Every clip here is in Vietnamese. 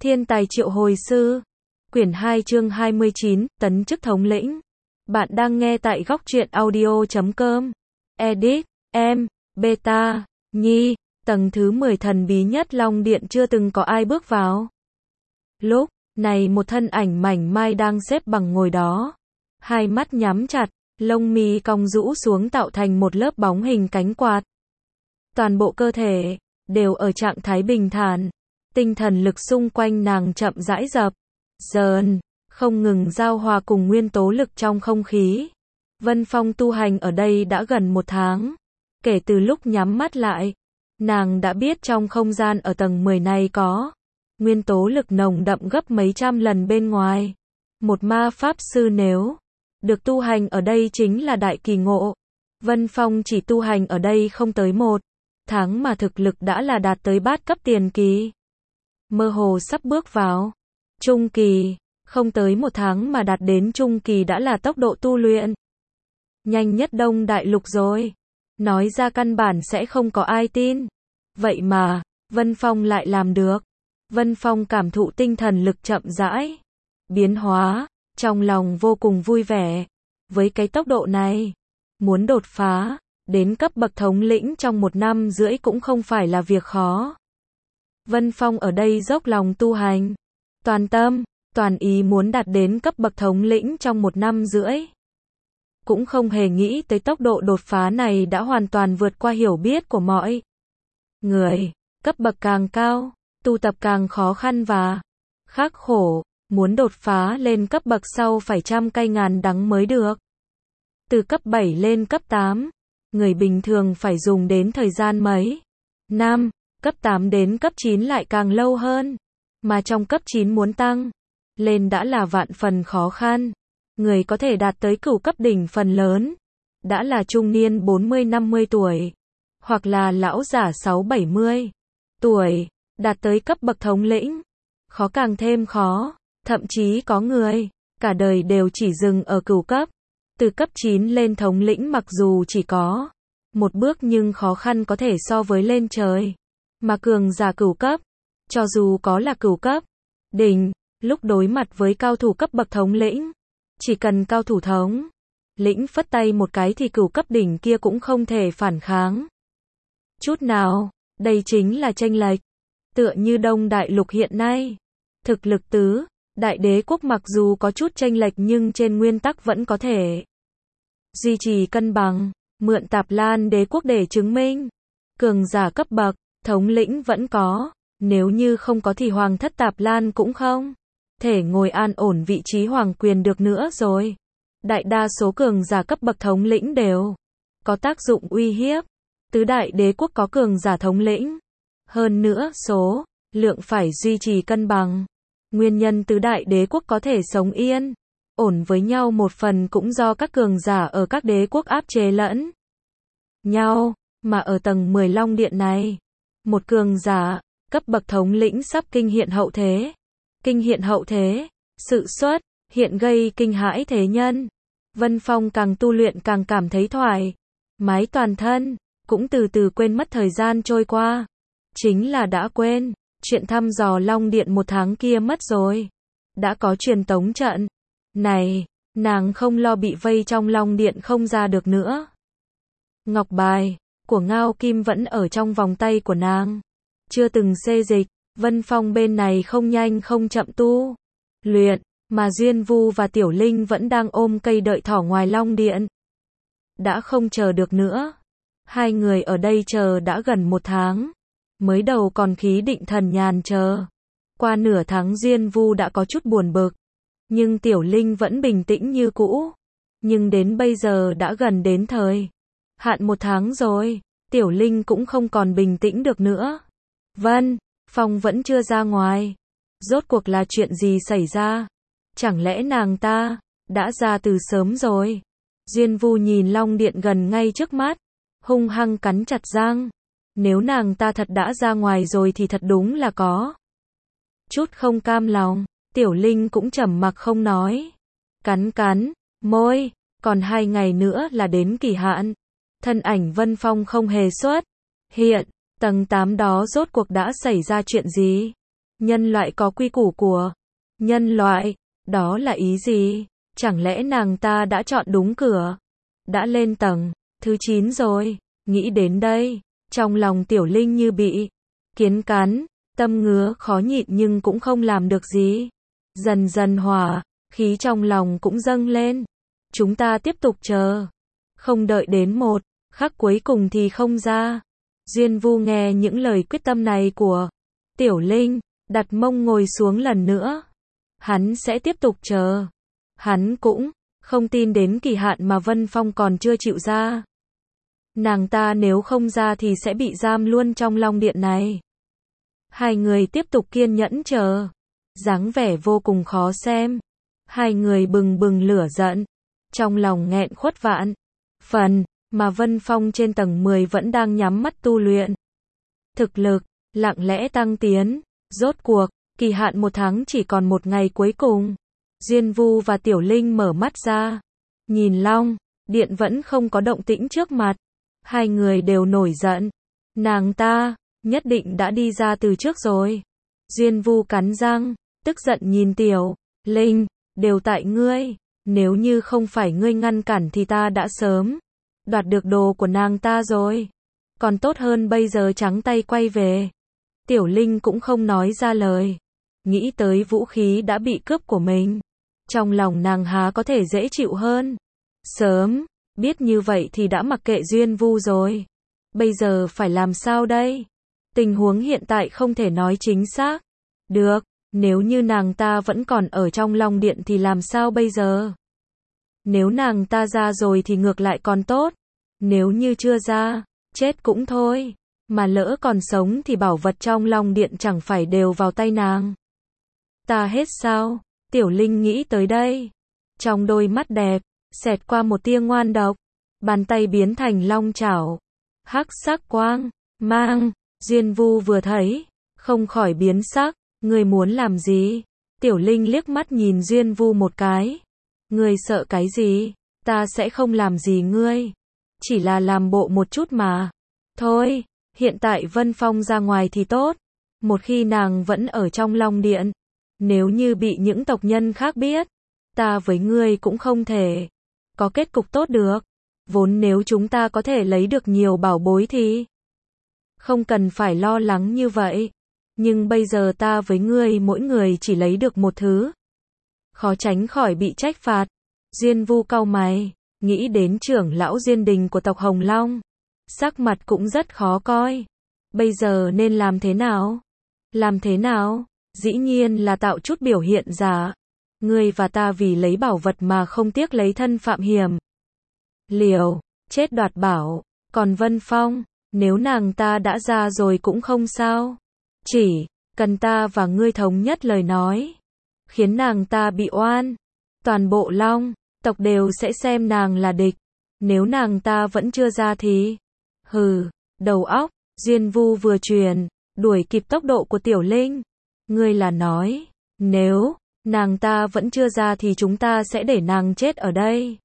Thiên tài triệu hồi sư. Quyển 2 chương 29, tấn chức thống lĩnh. Bạn đang nghe tại góc truyện audio.com. Edit, em, beta, nhi, tầng thứ 10 thần bí nhất Long Điện chưa từng có ai bước vào. Lúc này một thân ảnh mảnh mai đang xếp bằng ngồi đó. Hai mắt nhắm chặt, lông mi cong rũ xuống tạo thành một lớp bóng hình cánh quạt. Toàn bộ cơ thể đều ở trạng thái bình thản. Tinh thần lực xung quanh nàng chậm rãi dập dờn, không ngừng giao hòa cùng nguyên tố lực trong không khí. Vân Phong tu hành ở đây đã gần 1 tháng. Kể từ lúc nhắm mắt lại, nàng đã biết trong không gian ở tầng 10 này có nguyên tố lực nồng đậm gấp mấy trăm lần bên ngoài. Một ma pháp sư nếu được tu hành ở đây chính là đại kỳ ngộ. Vân Phong chỉ tu hành ở đây không tới 1 tháng mà thực lực đã là đạt tới bát cấp tiền kỳ. Mơ hồ sắp bước vào trung kỳ, không tới 1 tháng mà đạt đến trung kỳ đã là tốc độ tu luyện nhanh nhất Đông Đại Lục rồi. Nói ra căn bản sẽ không có ai tin. Vậy mà, Vân Phong lại làm được. Vân Phong cảm thụ tinh thần lực chậm rãi biến hóa, trong lòng vô cùng vui vẻ. Với cái tốc độ này, muốn đột phá đến cấp bậc thống lĩnh trong 1 năm rưỡi cũng không phải là việc khó. Vân Phong ở đây dốc lòng tu hành, toàn tâm, toàn ý muốn đạt đến cấp bậc thống lĩnh trong 1 năm rưỡi. Cũng không hề nghĩ tới tốc độ đột phá này đã hoàn toàn vượt qua hiểu biết của mọi người. Cấp bậc càng cao, tu tập càng khó khăn và khắc khổ, muốn đột phá lên cấp bậc sau phải trăm cay ngàn đắng mới được. Từ cấp 7 lên cấp 8, người bình thường phải dùng đến thời gian mấy năm, cấp 8 đến cấp 9 lại càng lâu hơn. Mà trong cấp 9 muốn tăng lên đã là vạn phần khó khăn. Người có thể đạt tới cửu cấp đỉnh phần lớn đã là trung niên 40-50 tuổi, hoặc là lão giả 6-70 tuổi, đạt tới cấp bậc thống lĩnh. Khó càng thêm khó, thậm chí có người cả đời đều chỉ dừng ở cửu cấp. Từ cấp 9 lên thống lĩnh mặc dù chỉ có 1 bước nhưng khó khăn có thể so với lên trời. Mà cường giả cửu cấp, cho dù có là cửu cấp đỉnh, lúc đối mặt với cao thủ cấp bậc thống lĩnh, chỉ cần cao thủ thống lĩnh phất tay một cái thì cửu cấp đỉnh kia cũng không thể phản kháng chút nào. Đây chính là chênh lệch. Tựa như Đông Đại Lục hiện nay, thực lực tứ đại đế quốc mặc dù có chút chênh lệch nhưng trên nguyên tắc vẫn có thể duy trì cân bằng. Mượn Tạp Lan đế quốc để chứng minh, cường giả cấp bậc thống lĩnh vẫn có, nếu như không có thì hoàng thất Tạp Lan cũng không thể ngồi an ổn vị trí hoàng quyền được nữa rồi. Đại đa số cường giả cấp bậc thống lĩnh đều có tác dụng uy hiếp. Tứ đại đế quốc có cường giả thống lĩnh, hơn nữa số lượng phải duy trì cân bằng. Nguyên nhân tứ đại đế quốc có thể sống yên ổn với nhau một phần cũng do các cường giả ở các đế quốc áp chế lẫn nhau. Mà ở tầng 10 Long Điện này, một cường giả cấp bậc thống lĩnh sắp kinh hiện hậu thế. Kinh hiện hậu thế, sự xuất hiện gây kinh hãi thế nhân. Vân Phong càng tu luyện càng cảm thấy thoải mái toàn thân, cũng từ từ quên mất thời gian trôi qua. Chính là đã quên chuyện thăm dò Long Điện 1 tháng kia mất rồi. Đã có truyền tống trận này, nàng không lo bị vây trong Long Điện không ra được nữa. Ngọc bài của Ngao Kim vẫn ở trong vòng tay của nàng, chưa từng xê dịch. Vân Phong bên này không nhanh không chậm tu luyện, mà Duyên Vu và Tiểu Linh vẫn đang ôm cây đợi thỏ ngoài Long Điện. Đã không chờ được nữa. Hai người ở đây chờ đã gần 1 tháng. Mới đầu còn khí định thần nhàn chờ. Qua nửa tháng Duyên Vu đã có chút buồn bực. Nhưng Tiểu Linh vẫn bình tĩnh như cũ. Nhưng đến bây giờ đã gần đến thời hạn 1 tháng rồi. Tiểu Linh cũng không còn bình tĩnh được nữa. Vân Phong vẫn chưa ra ngoài. Rốt cuộc là chuyện gì xảy ra? Chẳng lẽ nàng ta đã ra từ sớm rồi? Duyên Vu nhìn Long Điện gần ngay trước mắt, hung hăng cắn chặt răng. Nếu nàng ta thật đã ra ngoài rồi thì thật đúng là có chút không cam lòng. Tiểu Linh cũng trầm mặc không nói. Cắn môi, còn 2 ngày nữa là đến kỳ hạn. Thân ảnh Vân Phong không hề xuất hiện. Tầng 8 đó rốt cuộc đã xảy ra chuyện gì? Nhân loại có quy củ của nhân loại, đó là ý gì? Chẳng lẽ nàng ta đã chọn đúng cửa? Đã lên tầng thứ 9 rồi, nghĩ đến đây, trong lòng Tiểu Linh như bị kiến cắn, tâm ngứa khó nhịn nhưng cũng không làm được gì. Dần dần hỏa, khí trong lòng cũng dâng lên. Chúng ta tiếp tục chờ. Không đợi đến một khắc cuối cùng thì không ra. Duyên Vu nghe những lời quyết tâm này của Tiểu Linh, đặt mông ngồi xuống lần nữa. Hắn sẽ tiếp tục chờ. Hắn cũng không tin đến kỳ hạn mà Vân Phong còn chưa chịu ra. Nàng ta nếu không ra thì sẽ bị giam luôn trong Long Điện này. Hai người tiếp tục kiên nhẫn chờ. Dáng vẻ vô cùng khó xem. Hai người bừng bừng lửa giận. Trong lòng nghẹn khuất vạn phần, mà Vân Phong trên tầng 10 vẫn đang nhắm mắt tu luyện. Thực lực, lặng lẽ tăng tiến. Rốt cuộc, kỳ hạn 1 tháng chỉ còn 1 ngày cuối cùng. Duyên Vu và Tiểu Linh mở mắt ra. Nhìn Long Điện vẫn không có động tĩnh trước mặt. Hai người đều nổi giận. Nàng ta, nhất định đã đi ra từ trước rồi. Duyên Vu cắn răng, tức giận nhìn Tiểu Linh, đều tại ngươi. Nếu như không phải ngươi ngăn cản thì ta đã sớm đoạt được đồ của nàng ta rồi. Còn tốt hơn bây giờ trắng tay quay về. Tiểu Linh cũng không nói ra lời. Nghĩ tới vũ khí đã bị cướp của mình. Trong lòng nàng há có thể dễ chịu hơn. Sớm biết như vậy thì đã mặc kệ Duyên Vu rồi. Bây giờ phải làm sao đây? Tình huống hiện tại không thể nói chính xác. Được, nếu như nàng ta vẫn còn ở trong Long Điện thì làm sao bây giờ? Nếu nàng ta ra rồi thì ngược lại còn tốt. Nếu như chưa ra, chết cũng thôi. Mà lỡ còn sống thì bảo vật trong Long Điện chẳng phải đều vào tay nàng. Ta hết sao? Tiểu Linh nghĩ tới đây. Trong đôi mắt đẹp, xẹt qua một tia ngoan độc. Bàn tay biến thành long chảo. Hắc sắc quang, mang. Duyên Vu vừa thấy, không khỏi biến sắc. Ngươi muốn làm gì? Tiểu Linh liếc mắt nhìn Duyên Vu một cái. Ngươi sợ cái gì? Ta sẽ không làm gì ngươi. Chỉ là làm bộ một chút mà. Thôi, hiện tại Vân Phong ra ngoài thì tốt. Một khi nàng vẫn ở trong Long Điện. Nếu như bị những tộc nhân khác biết, ta với ngươi cũng không thể có kết cục tốt được. Vốn nếu chúng ta có thể lấy được nhiều bảo bối thì không cần phải lo lắng như vậy. Nhưng bây giờ ta với ngươi mỗi người chỉ lấy được một thứ. Khó tránh khỏi bị trách phạt. Duyên Vu cau mày, nghĩ đến trưởng lão Duyên Đình của tộc Hồng Long. Sắc mặt cũng rất khó coi. Bây giờ nên làm thế nào? Làm thế nào? Dĩ nhiên là tạo chút biểu hiện giả. Ngươi và ta vì lấy bảo vật mà không tiếc lấy thân phạm hiểm. Liều, chết đoạt bảo. Còn Vân Phong, nếu nàng ta đã ra rồi cũng không sao. Chỉ cần ta và ngươi thống nhất lời nói, khiến nàng ta bị oan, toàn bộ Long tộc đều sẽ xem nàng là địch. Nếu nàng ta vẫn chưa ra thì hừ, đầu óc. Duyên Vu vừa truyền, đuổi kịp tốc độ của Tiểu Linh. Ngươi là nói, nếu nàng ta vẫn chưa ra thì chúng ta sẽ để nàng chết ở đây.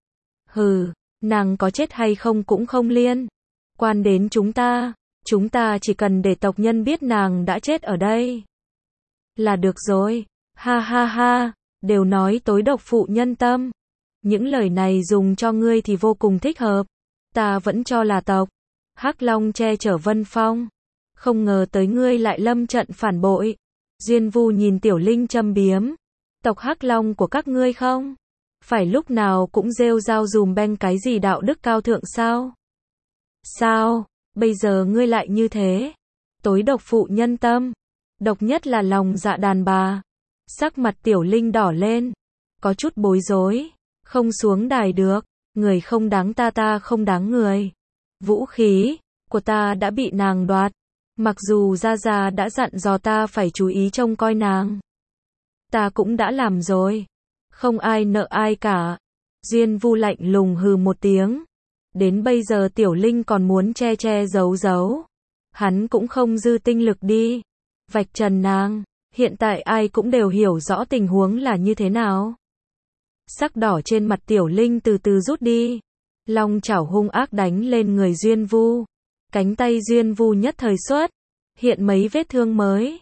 Hừ, nàng có chết hay không cũng không liên quan đến chúng ta. Chúng ta chỉ cần để tộc nhân biết nàng đã chết ở đây là được rồi. Ha ha ha, đều nói tối độc phụ nhân tâm. Những lời này dùng cho ngươi thì vô cùng thích hợp. Ta vẫn cho là tộc Hắc Long che chở Vân Phong. Không ngờ tới ngươi lại lâm trận phản bội. Duyên Vu nhìn Tiểu Linh châm biếm. Tộc Hắc Long của các ngươi không phải lúc nào cũng rêu rao dùm beng cái gì đạo đức cao thượng sao? Sao, bây giờ ngươi lại như thế? Tối độc phụ nhân tâm. Độc nhất là lòng dạ đàn bà. Sắc mặt Tiểu Linh đỏ lên. Có chút bối rối. Không xuống đài được. Người không đáng ta, ta không đáng người. Vũ khí của ta đã bị nàng đoạt. Mặc dù Gia Gia đã dặn dò ta phải chú ý trông coi nàng. Ta cũng đã làm rồi. Không ai nợ ai cả. Duyên Vu lạnh lùng hừ một tiếng. Đến bây giờ Tiểu Linh còn muốn che che giấu giấu. Hắn cũng không dư tinh lực đi vạch trần nàng. Hiện tại ai cũng đều hiểu rõ tình huống là như thế nào. Sắc đỏ trên mặt Tiểu Linh từ từ rút đi. Long chảo hung ác đánh lên người Duyên Vu. Cánh tay Duyên Vu nhất thời xuất hiện mấy vết thương mới.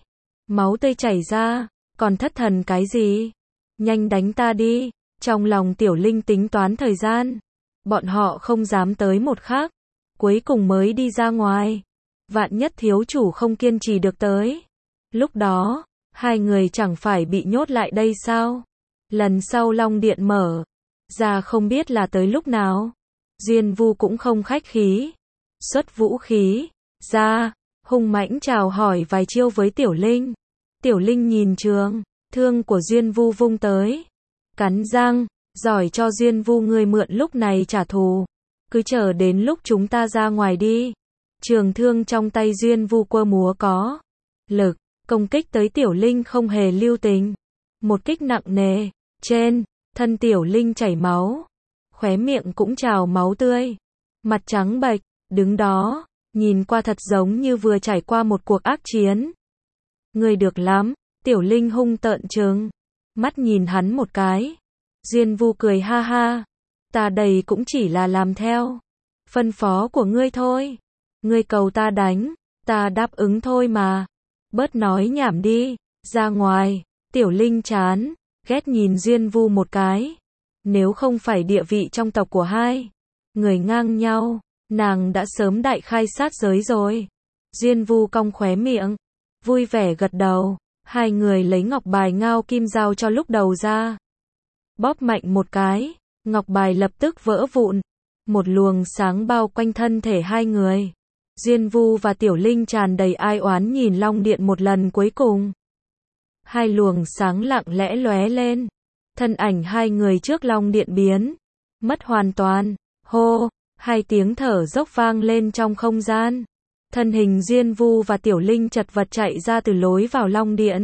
máu tươi chảy ra, còn thất thần cái gì? Nhanh đánh ta đi. Trong lòng Tiểu Linh tính toán thời gian. Bọn họ không dám tới một khắc, cuối cùng mới đi ra ngoài. Vạn nhất thiếu chủ không kiên trì được tới. Lúc đó, hai người chẳng phải bị nhốt lại đây sao? Lần sau Long Điện mở ra không biết là tới lúc nào. Diên Vu cũng không khách khí, xuất vũ khí ra, hung mãnh chào hỏi vài chiêu với Tiểu Linh. Tiểu Linh nhìn trường thương của Diên Vu vung tới, cắn răng, giỏi cho Diên Vu ngươi mượn lúc này trả thù, cứ chờ đến lúc chúng ta ra ngoài đi. Trường thương trong tay Diên Vu quơ múa có lực, công kích tới Tiểu Linh không hề lưu tình. Một kích nặng nề, trên thân Tiểu Linh chảy máu, khóe miệng cũng trào máu tươi, mặt trắng bệch, đứng đó, nhìn qua thật giống như vừa trải qua một cuộc ác chiến. Ngươi được lắm, Tiểu Linh hung tợn trừng mắt nhìn hắn một cái. Diên Vu cười ha ha, ta đây cũng chỉ là làm theo phân phó của ngươi thôi. Ngươi cầu ta đánh, ta đáp ứng thôi mà. Bớt nói nhảm đi, ra ngoài. Tiểu Linh chán ghét nhìn Diên Vu một cái. Nếu không phải địa vị trong tộc của hai người ngang nhau, nàng đã sớm đại khai sát giới rồi. Diên Vu cong khóe miệng, vui vẻ gật đầu. Hai người lấy ngọc bài ngao kim giao cho lúc đầu ra. Bóp mạnh một cái, ngọc bài lập tức vỡ vụn. Một luồng sáng bao quanh thân thể hai người. Diên Vu và Tiểu Linh tràn đầy ai oán nhìn Long Điện một lần cuối cùng. Hai luồng sáng lặng lẽ lóe lên. Thân ảnh hai người trước Long Điện biến mất hoàn toàn. Hô, hai tiếng thở dốc vang lên trong không gian. Thân hình Diên Vu và Tiểu Linh chật vật chạy ra từ lối vào Long Điện.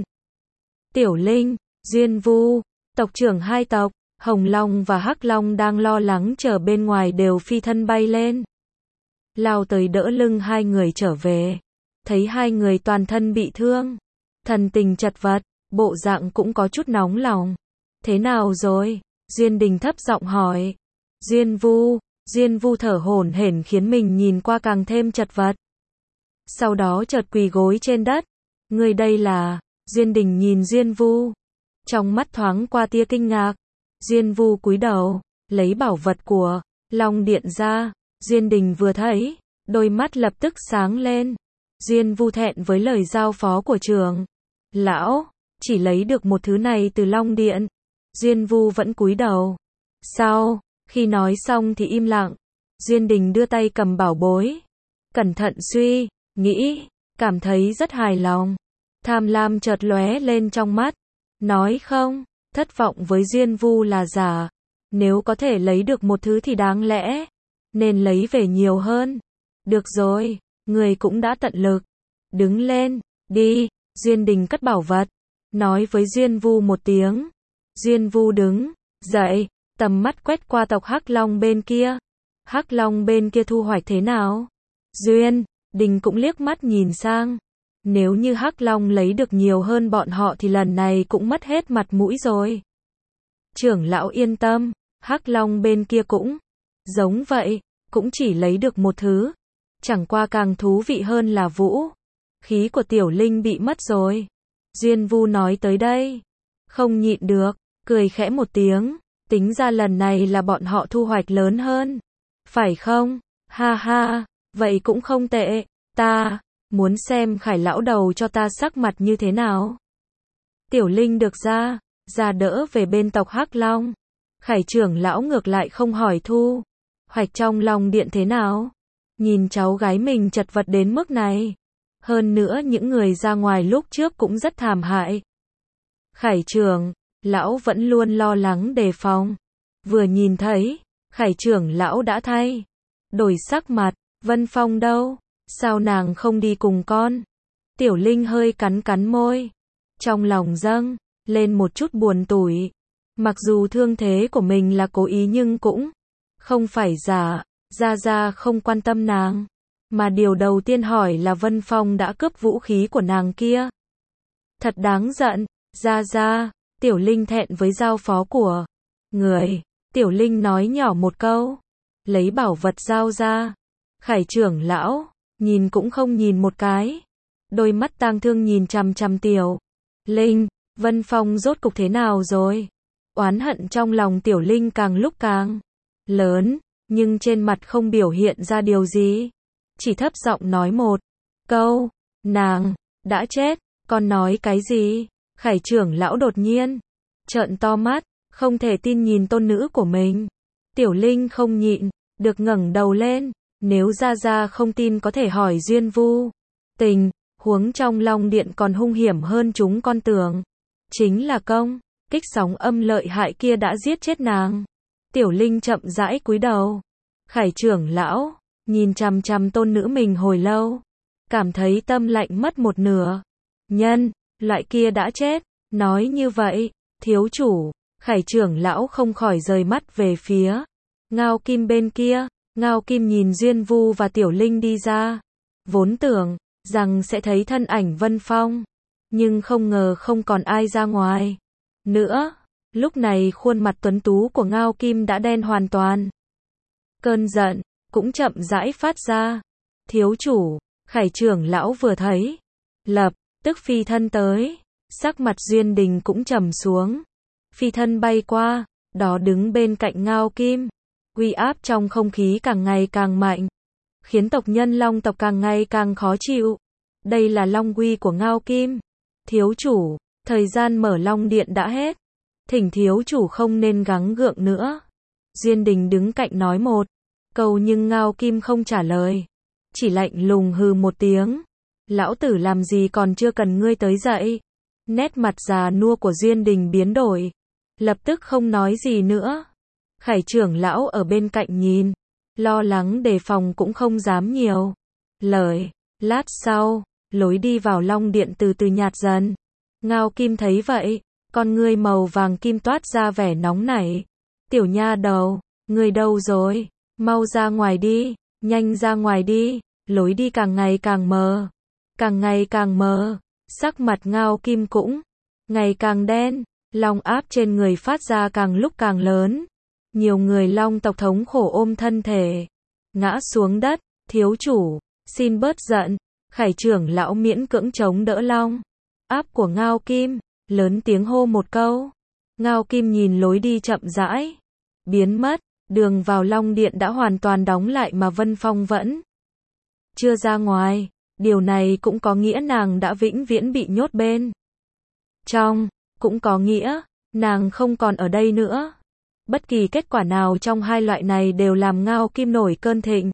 Tiểu Linh, Diên Vu, tộc trưởng hai tộc, Hồng Long và Hắc Long đang lo lắng chờ bên ngoài đều phi thân bay lên. Lao tới đỡ lưng hai người trở về. Thấy hai người toàn thân bị thương, thần tình chật vật, bộ dạng cũng có chút nóng lòng. Thế nào rồi? Diên Đình thấp giọng hỏi. Diên Vu thở hổn hển khiến mình nhìn qua càng thêm chật vật. Sau đó chợt quỳ gối trên đất. Người đây là... Diên Đình nhìn Diên Vu, trong mắt thoáng qua tia kinh ngạc. Diên Vu cúi đầu, lấy bảo vật của Long Điện ra. Diên Đình vừa thấy, đôi mắt lập tức sáng lên. Diên Vu thẹn với lời giao phó của trưởng lão, chỉ lấy được một thứ này từ Long Điện. Diên Vu vẫn cúi đầu. Sau khi nói xong thì im lặng. Diên Đình đưa tay cầm bảo bối, cẩn thận suy nghĩ, cảm thấy rất hài lòng. Tham lam chợt lóe lên trong mắt. Nói không, thất vọng với Diên Vu là giả. Nếu có thể lấy được một thứ thì đáng lẽ nên lấy về nhiều hơn. Được rồi, người cũng đã tận lực. Đứng lên, đi. Diên Đình cất bảo vật, nói với Diên Vu một tiếng. Diên Vu đứng dậy, tầm mắt quét qua tộc Hắc Long bên kia. Hắc Long bên kia thu hoạch thế nào? Diên Đình cũng liếc mắt nhìn sang. Nếu như Hắc Long lấy được nhiều hơn bọn họ thì lần này cũng mất hết mặt mũi rồi. Trưởng lão yên tâm, Hắc Long bên kia cũng giống vậy, cũng chỉ lấy được một thứ. Chẳng qua càng thú vị hơn là vũ khí của Tiểu Linh bị mất rồi. Diên Vu nói tới đây, không nhịn được, cười khẽ một tiếng. Tính ra lần này là bọn họ thu hoạch lớn hơn, phải không? Ha ha, vậy cũng không tệ. Ta muốn xem Khải lão đầu cho ta sắc mặt như thế nào. Tiểu Linh được ra đỡ về bên tộc Hắc Long. Khải trưởng lão ngược lại không hỏi thu hoạch trong Long Điện thế nào. Nhìn cháu gái mình chật vật đến mức này. Hơn nữa những người ra ngoài lúc trước cũng rất thảm hại. Khải trưởng lão vẫn luôn lo lắng đề phòng. Vừa nhìn thấy, Khải trưởng lão đã thay đổi sắc mặt. Vân Phong đâu? Sao nàng không đi cùng con? Tiểu Linh hơi cắn môi. Trong lòng dâng lên một chút buồn tủi. Mặc dù thương thế của mình là cố ý nhưng cũng không phải giả. Gia không quan tâm nàng. Mà điều đầu tiên hỏi là Vân Phong đã cướp vũ khí của nàng kia. Thật đáng giận. Gia, Tiểu Linh thẹn với giao phó của người. Tiểu Linh nói nhỏ một câu. Lấy bảo vật giao ra. Khải trưởng lão nhìn cũng không nhìn một cái. đôi mắt tang thương nhìn chằm chằm Tiểu Linh. Vân Phong rốt cục thế nào rồi? Oán hận trong lòng Tiểu Linh càng lúc càng lớn, nhưng trên mặt không biểu hiện ra điều gì. Chỉ thấp giọng nói một câu, nàng đã chết. Con nói cái gì? Khải trưởng lão đột nhiên trợn to mắt, không thể tin nhìn tôn nữ của mình. Tiểu Linh không nhịn được ngẩng đầu lên, nếu Gia Gia không tin có thể hỏi Duyên Vu. Tình huống trong Long Điện còn hung hiểm hơn chúng con tưởng. Chính là công kích sóng âm lợi hại kia đã giết chết nàng. Tiểu Linh chậm rãi cúi đầu. Khải trưởng lão nhìn chằm chằm tôn nữ mình hồi lâu, cảm thấy tâm lạnh mất một nửa. Nhân loại kia đã chết. Nói như vậy, thiếu chủ. Khải trưởng lão không khỏi rời mắt về phía Ngao Kim bên kia. Ngao Kim nhìn Duyên Vu và Tiểu Linh đi ra, vốn tưởng rằng sẽ thấy thân ảnh Vân Phong, nhưng không ngờ không còn ai ra ngoài nữa. Lúc này khuôn mặt tuấn tú của Ngao Kim đã đen hoàn toàn. Cơn giận cũng chậm rãi phát ra. Thiếu chủ. Khải trưởng lão vừa thấy, lập tức phi thân tới. Sắc mặt Duyên Đình cũng trầm xuống. Phi thân bay qua, đó đứng bên cạnh Ngao Kim. Uy áp trong không khí càng ngày càng mạnh, khiến tộc nhân Long tộc càng ngày càng khó chịu. Đây là Long uy của Ngao Kim. Thiếu chủ, thời gian mở Long Điện đã hết. Thỉnh thiếu chủ không nên gắng gượng nữa. Duyên Đình đứng cạnh nói một câu nhưng Ngao Kim không trả lời. Chỉ lạnh lùng hừ một tiếng. Lão tử làm gì còn chưa cần ngươi tới dậy. Nét mặt già nua của Duyên Đình biến đổi. Lập tức không nói gì nữa. Khải trưởng lão ở bên cạnh nhìn, lo lắng đề phòng cũng không dám nhiều lời. Lát sau, lối đi vào Long Điện từ từ nhạt dần. Ngao Kim thấy vậy, con ngươi màu vàng kim toát ra vẻ nóng nảy. Tiểu nha đầu, ngươi đâu rồi? Mau ra ngoài đi, nhanh ra ngoài đi. Lối đi càng ngày càng mờ, càng ngày càng mờ. Sắc mặt Ngao Kim cũng ngày càng đen, long áp trên người phát ra càng lúc càng lớn. Nhiều người Long tộc thống khổ ôm thân thể, ngã xuống đất. Thiếu chủ, xin bớt giận. Khải trưởng lão miễn cưỡng chống đỡ long áp của Ngao Kim, lớn tiếng hô một câu. Ngao Kim nhìn lối đi chậm rãi biến mất. Đường vào Long Điện đã hoàn toàn đóng lại mà Vân Phong vẫn chưa ra ngoài. Điều này cũng có nghĩa nàng đã vĩnh viễn bị nhốt bên trong, cũng có nghĩa nàng không còn ở đây nữa. Bất kỳ kết quả nào trong hai loại này đều làm Ngao Kim nổi cơn thịnh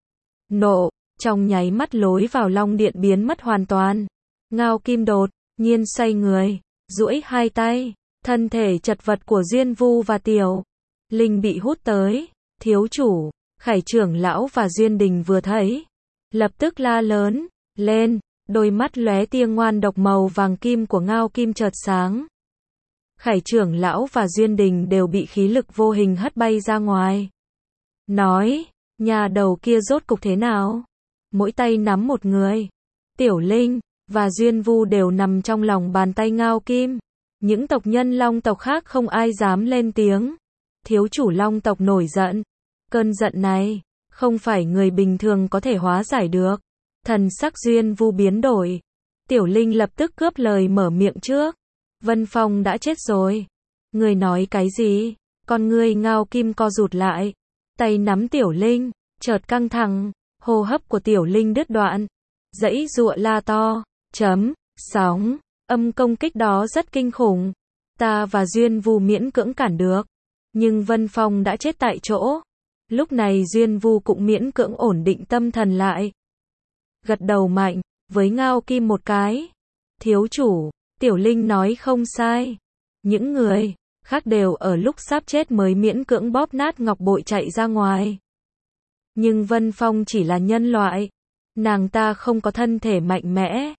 nộ. Trong nháy mắt lối vào Long Điện biến mất hoàn toàn. Ngao Kim đột nhiên xoay người, duỗi hai tay. Thân thể chật vật của Duyên Vu và Tiểu Linh bị hút tới. Thiếu chủ. Khải trưởng lão và Duyên Đình vừa thấy, lập tức la lớn lên. Đôi mắt lóe tia ngoan độc màu vàng kim của Ngao Kim chợt sáng. Khải trưởng lão và Duyên Đình đều bị khí lực vô hình hất bay ra ngoài. Nói, nhà đầu kia rốt cục thế nào? Mỗi tay nắm một người. Tiểu Linh và Duyên Vu đều nằm trong lòng bàn tay Ngao Kim. Những tộc nhân Long tộc khác không ai dám lên tiếng. Thiếu chủ Long tộc nổi giận. Cơn giận này không phải người bình thường có thể hóa giải được. Thần sắc Duyên Vu biến đổi. Tiểu Linh lập tức cướp lời mở miệng trước. Vân Phong đã chết rồi. Ngươi nói cái gì? Con ngươi Ngao Kim co rụt lại. Tay nắm Tiểu Linh, chợt căng thẳng. Hô hấp của Tiểu Linh đứt đoạn. Giãy giụa la to. Sóng âm công kích đó rất kinh khủng. Ta và Duyên Vu miễn cưỡng cản được. Nhưng Vân Phong đã chết tại chỗ. Lúc này Duyên Vu cũng miễn cưỡng ổn định tâm thần lại. Gật đầu mạnh với Ngao Kim một cái. Thiếu chủ, Tiểu Linh nói không sai. Những người khác đều ở lúc sắp chết mới miễn cưỡng bóp nát ngọc bội chạy ra ngoài. Nhưng Vân Phong chỉ là nhân loại. Nàng ta không có thân thể mạnh mẽ.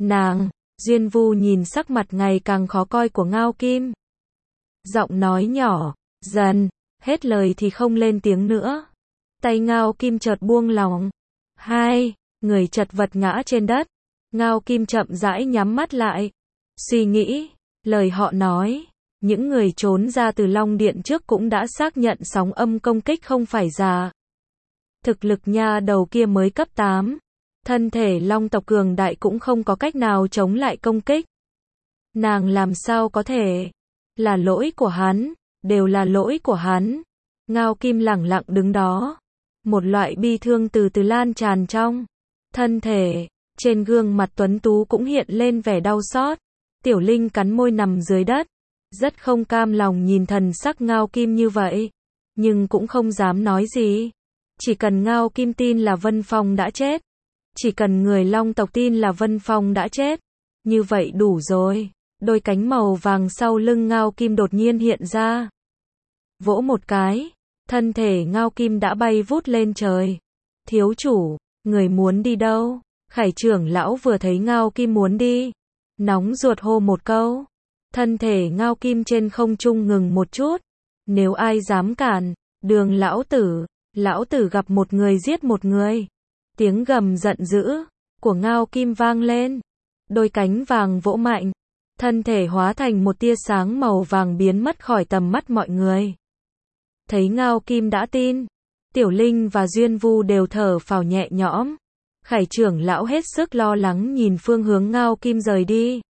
Duyên Vu nhìn sắc mặt ngày càng khó coi của Ngao Kim. Giọng nói nhỏ dần, hết lời thì không lên tiếng nữa. Tay Ngao Kim chợt buông lỏng. Hai người chật vật ngã trên đất. Ngao Kim chậm rãi nhắm mắt lại. Suy nghĩ, lời họ nói. Những người trốn ra từ Long Điện trước cũng đã xác nhận sóng âm công kích không phải giả. Thực lực nha đầu kia mới cấp 8. Thân thể long tộc cường đại cũng không có cách nào chống lại công kích. Nàng làm sao có thể? Là lỗi của hắn, đều là lỗi của hắn. Ngao Kim lẳng lặng đứng đó. Một loại bi thương từ từ lan tràn trong thân thể. Trên gương mặt tuấn tú cũng hiện lên vẻ đau xót. Tiểu Linh cắn môi nằm dưới đất. Rất không cam lòng nhìn thần sắc Ngao Kim như vậy. Nhưng cũng không dám nói gì. Chỉ cần Ngao Kim tin là Vân Phong đã chết. Chỉ cần người Long tộc tin là Vân Phong đã chết. Như vậy đủ rồi. Đôi cánh màu vàng sau lưng Ngao Kim đột nhiên hiện ra. Vỗ một cái. Thân thể Ngao Kim đã bay vút lên trời. Thiếu chủ, người muốn đi đâu? Khải trưởng lão vừa thấy Ngao Kim muốn đi. Nóng ruột hô một câu. Thân thể Ngao Kim trên không trung ngừng một chút. Nếu ai dám cản, đường lão tử gặp một người giết một người. Tiếng gầm giận dữ của Ngao Kim vang lên. Đôi cánh vàng vỗ mạnh. Thân thể hóa thành một tia sáng màu vàng biến mất khỏi tầm mắt mọi người. Thấy Ngao Kim đã tin. Tiểu Linh và Duyên Vu đều thở phào nhẹ nhõm. Khải trưởng lão hết sức lo lắng nhìn phương hướng Ngao Kim rời đi.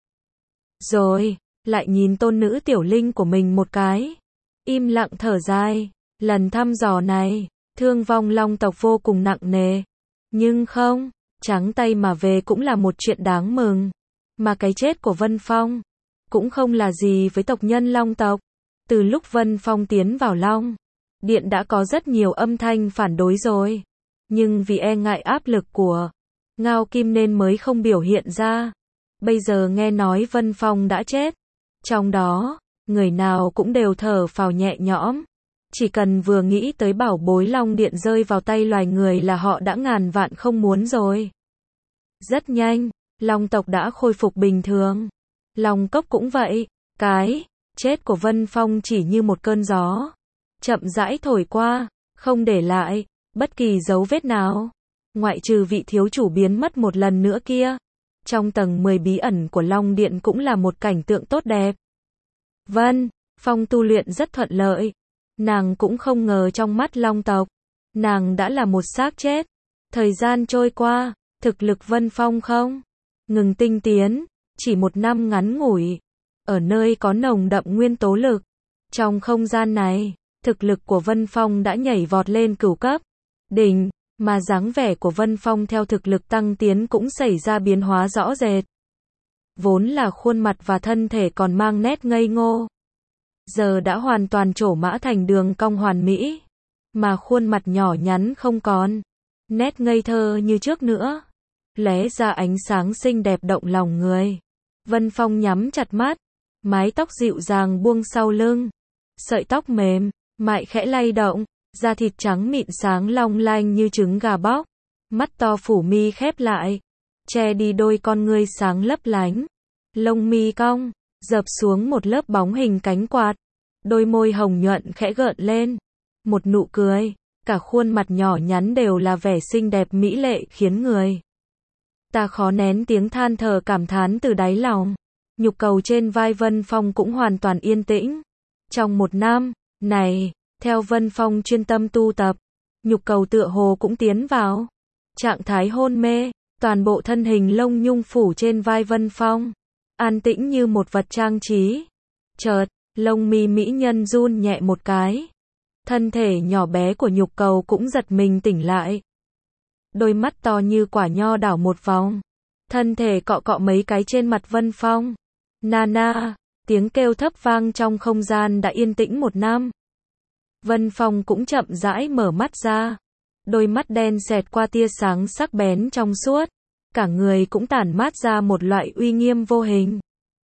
Rồi, lại nhìn tôn nữ Tiểu Linh của mình một cái. Im lặng thở dài. Lần thăm dò này, thương vong Long tộc vô cùng nặng nề. Nhưng không, trắng tay mà về cũng là một chuyện đáng mừng. Mà cái chết của Vân Phong cũng không là gì với tộc nhân Long tộc. Từ lúc Vân Phong tiến vào Long Điện đã có rất nhiều âm thanh phản đối rồi. Nhưng vì e ngại áp lực của Ngao Kim nên mới không biểu hiện ra. Bây giờ nghe nói Vân Phong đã chết. Trong đó, người nào cũng đều thở phào nhẹ nhõm. Chỉ cần vừa nghĩ tới bảo bối Long Điện rơi vào tay loài người là họ đã ngàn vạn không muốn rồi. Rất nhanh, Long tộc đã khôi phục bình thường. Long Cốc cũng vậy. Cái chết của Vân Phong chỉ như một cơn gió. Chậm rãi thổi qua, không để lại bất kỳ dấu vết nào. Ngoại trừ vị thiếu chủ biến mất một lần nữa kia. Trong tầng 10 bí ẩn của Long Điện cũng là một cảnh tượng tốt đẹp. Vân Phong tu luyện rất thuận lợi. Nàng cũng không ngờ trong mắt Long tộc, nàng đã là một xác chết. Thời gian trôi qua, thực lực Vân Phong không ngừng tinh tiến, chỉ một năm ngắn ngủi. Ở nơi có nồng đậm nguyên tố lực. Trong không gian này, thực lực của Vân Phong đã nhảy vọt lên cửu cấp đỉnh, mà dáng vẻ của Vân Phong theo thực lực tăng tiến cũng xảy ra biến hóa rõ rệt. Vốn là khuôn mặt và thân thể còn mang nét ngây ngô. Giờ đã hoàn toàn trổ mã thành đường cong hoàn mỹ. Mà khuôn mặt nhỏ nhắn không còn nét ngây thơ như trước nữa. Lóe ra ánh sáng xinh đẹp động lòng người. Vân Phong nhắm chặt mắt. Mái tóc dịu dàng buông sau lưng. Sợi tóc mềm, mại khẽ lay động. Da thịt trắng mịn sáng long lanh như trứng gà bóc. Mắt to phủ mi khép lại. Che đi đôi con ngươi sáng lấp lánh. Lông mi cong, dập xuống một lớp bóng hình cánh quạt. Đôi môi hồng nhuận khẽ gợn lên. Một nụ cười, cả khuôn mặt nhỏ nhắn đều là vẻ xinh đẹp mỹ lệ khiến người ta khó nén tiếng than thở cảm thán từ đáy lòng. Nhục cầu trên vai Vân Phong cũng hoàn toàn yên tĩnh. Trong một năm này, theo Vân Phong chuyên tâm tu tập, nhục cầu tựa hồ cũng tiến vào trạng thái hôn mê. Toàn bộ thân hình lông nhung phủ trên vai Vân Phong, an tĩnh như một vật trang trí. Chợt, lông mi mỹ nhân run nhẹ một cái. Thân thể nhỏ bé của nhục cầu cũng giật mình tỉnh lại. Đôi mắt to như quả nho đảo một vòng. Thân thể cọ cọ mấy cái trên mặt Vân Phong. Nana, tiếng kêu thấp vang trong không gian đã yên tĩnh một năm. Vân Phong cũng chậm rãi mở mắt ra. Đôi mắt đen xẹt qua tia sáng sắc bén trong suốt. Cả người cũng tản mát ra một loại uy nghiêm vô hình.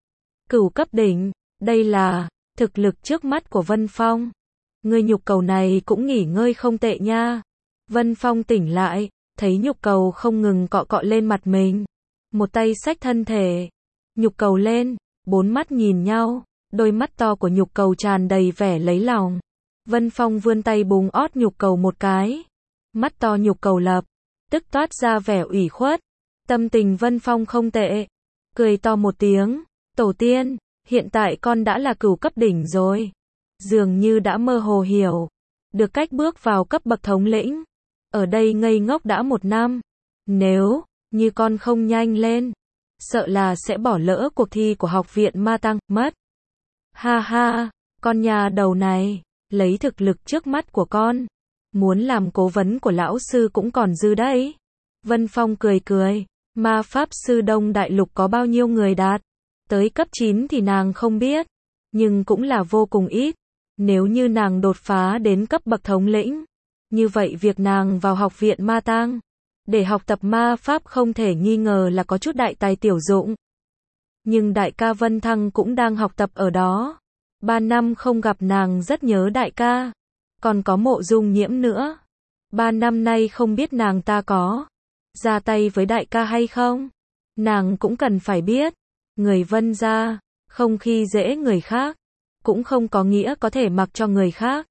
Cửu cấp đỉnh, đây là thực lực trước mắt của Vân Phong. Người nhục cầu này cũng nghỉ ngơi không tệ nha. Vân Phong tỉnh lại, thấy nhục cầu không ngừng cọ cọ lên mặt mình. Một tay xách thân thể nhục cầu lên, bốn mắt nhìn nhau, đôi mắt to của nhục cầu tràn đầy vẻ lấy lòng. Vân Phong vươn tay búng ót nhục cầu một cái. Mắt to nhục cầu lập tức toát ra vẻ ủy khuất. Tâm tình Vân Phong không tệ. Cười to một tiếng. Tổ tiên, hiện tại con đã là cửu cấp đỉnh rồi. Dường như đã mơ hồ hiểu được cách bước vào cấp bậc thống lĩnh. Ở đây ngây ngốc đã một năm. Nếu như con không nhanh lên, sợ là sẽ bỏ lỡ cuộc thi của học viện ma tăng, mất. Ha ha, con nhà đầu này, lấy thực lực trước mắt của con, muốn làm cố vấn của lão sư cũng còn dư đấy. Vân Phong cười cười, ma pháp sư Đông Đại Lục có bao nhiêu người đạt tới cấp 9 thì nàng không biết, nhưng cũng là vô cùng ít. Nếu như nàng đột phá đến cấp bậc thống lĩnh, như vậy việc nàng vào học viện ma tang để học tập ma pháp không thể nghi ngờ là có chút đại tài tiểu dụng. Nhưng đại ca Vân Thăng cũng đang học tập ở đó. 3 năm không gặp nàng rất nhớ đại ca. Còn có Mộ Dung Nhiễm nữa. 3 năm nay không biết nàng ta có ra tay với đại ca hay không. Nàng cũng cần phải biết. Người Vân gia không khi dễ người khác, cũng không có nghĩa có thể mặc cho người khác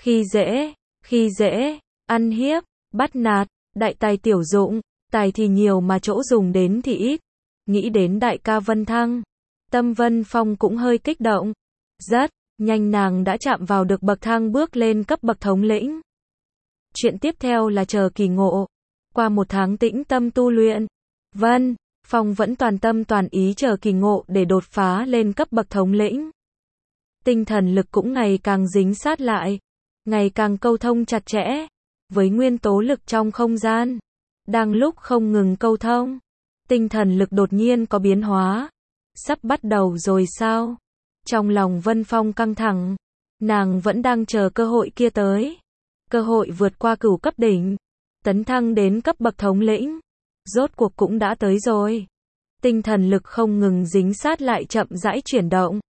khi dễ, ăn hiếp, bắt nạt, đại tài tiểu dụng, tài thì nhiều mà chỗ dùng đến thì ít. Nghĩ đến đại ca Vân Thăng, tâm Vân Phong cũng hơi kích động. Rất nhanh nàng đã chạm vào được bậc thang bước lên cấp bậc thống lĩnh. Chuyện tiếp theo là chờ kỳ ngộ. Qua 1 tháng tĩnh tâm tu luyện, Vân Phong vẫn toàn tâm toàn ý chờ kỳ ngộ để đột phá lên cấp bậc thống lĩnh. Tinh thần lực cũng ngày càng dính sát lại, ngày càng câu thông chặt chẽ với nguyên tố lực trong không gian. Đang lúc không ngừng câu thông, tinh thần lực đột nhiên có biến hóa. Sắp bắt đầu rồi sao? Trong lòng Vân Phong căng thẳng, nàng vẫn đang chờ cơ hội kia tới. Cơ hội vượt qua cửu cấp đỉnh, tấn thăng đến cấp bậc thống lĩnh, rốt cuộc cũng đã tới rồi. Tinh thần lực không ngừng dính sát lại chậm rãi chuyển động.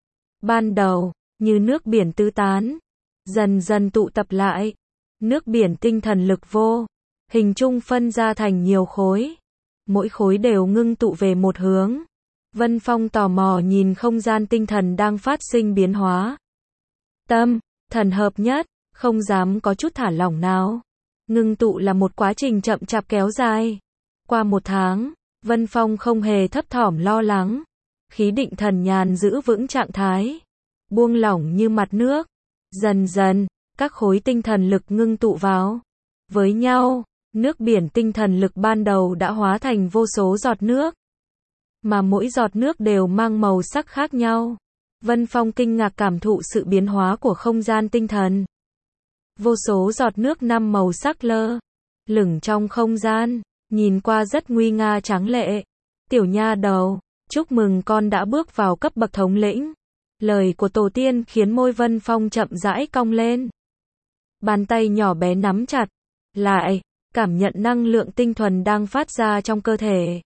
Ban đầu, như nước biển tứ tán, dần dần tụ tập lại. Nước biển tinh thần lực vô hình chung phân ra thành nhiều khối. Mỗi khối đều ngưng tụ về một hướng. Vân Phong tò mò nhìn không gian tinh thần đang phát sinh biến hóa. Tâm, thần hợp nhất, không dám có chút thả lỏng nào. Ngưng tụ là một quá trình chậm chạp kéo dài. Qua 1 tháng, Vân Phong không hề thấp thỏm lo lắng. Khí định thần nhàn giữ vững trạng thái, buông lỏng như mặt nước. Dần dần, các khối tinh thần lực ngưng tụ vào với nhau. Nước biển tinh thần lực ban đầu đã hóa thành vô số giọt nước, mà mỗi giọt nước đều mang màu sắc khác nhau. Vân Phong kinh ngạc cảm thụ sự biến hóa của không gian tinh thần. Vô số giọt nước 5 màu sắc lơ lửng trong không gian, nhìn qua rất nguy nga tráng lệ. Tiểu nha đầu, chúc mừng con đã bước vào cấp bậc thống lĩnh. Lời của tổ tiên khiến môi Vân Phong chậm rãi cong lên. Bàn tay nhỏ bé nắm chặt lại, cảm nhận năng lượng tinh thuần đang phát ra trong cơ thể.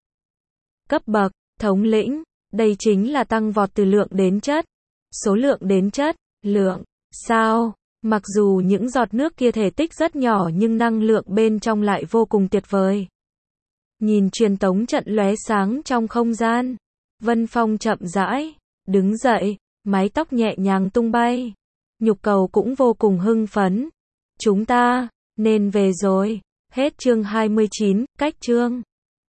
Cấp bậc thống lĩnh, đây chính là tăng vọt từ lượng đến chất, số lượng đến chất, lượng. Sao? Mặc dù những giọt nước kia thể tích rất nhỏ nhưng năng lượng bên trong lại vô cùng tuyệt vời. Nhìn truyền tống trận lóe sáng trong không gian, Vân Phong chậm rãi đứng dậy, mái tóc nhẹ nhàng tung bay. Nhục Cầu cũng vô cùng hưng phấn. Chúng ta nên về rồi. Hết chương 29, cách chương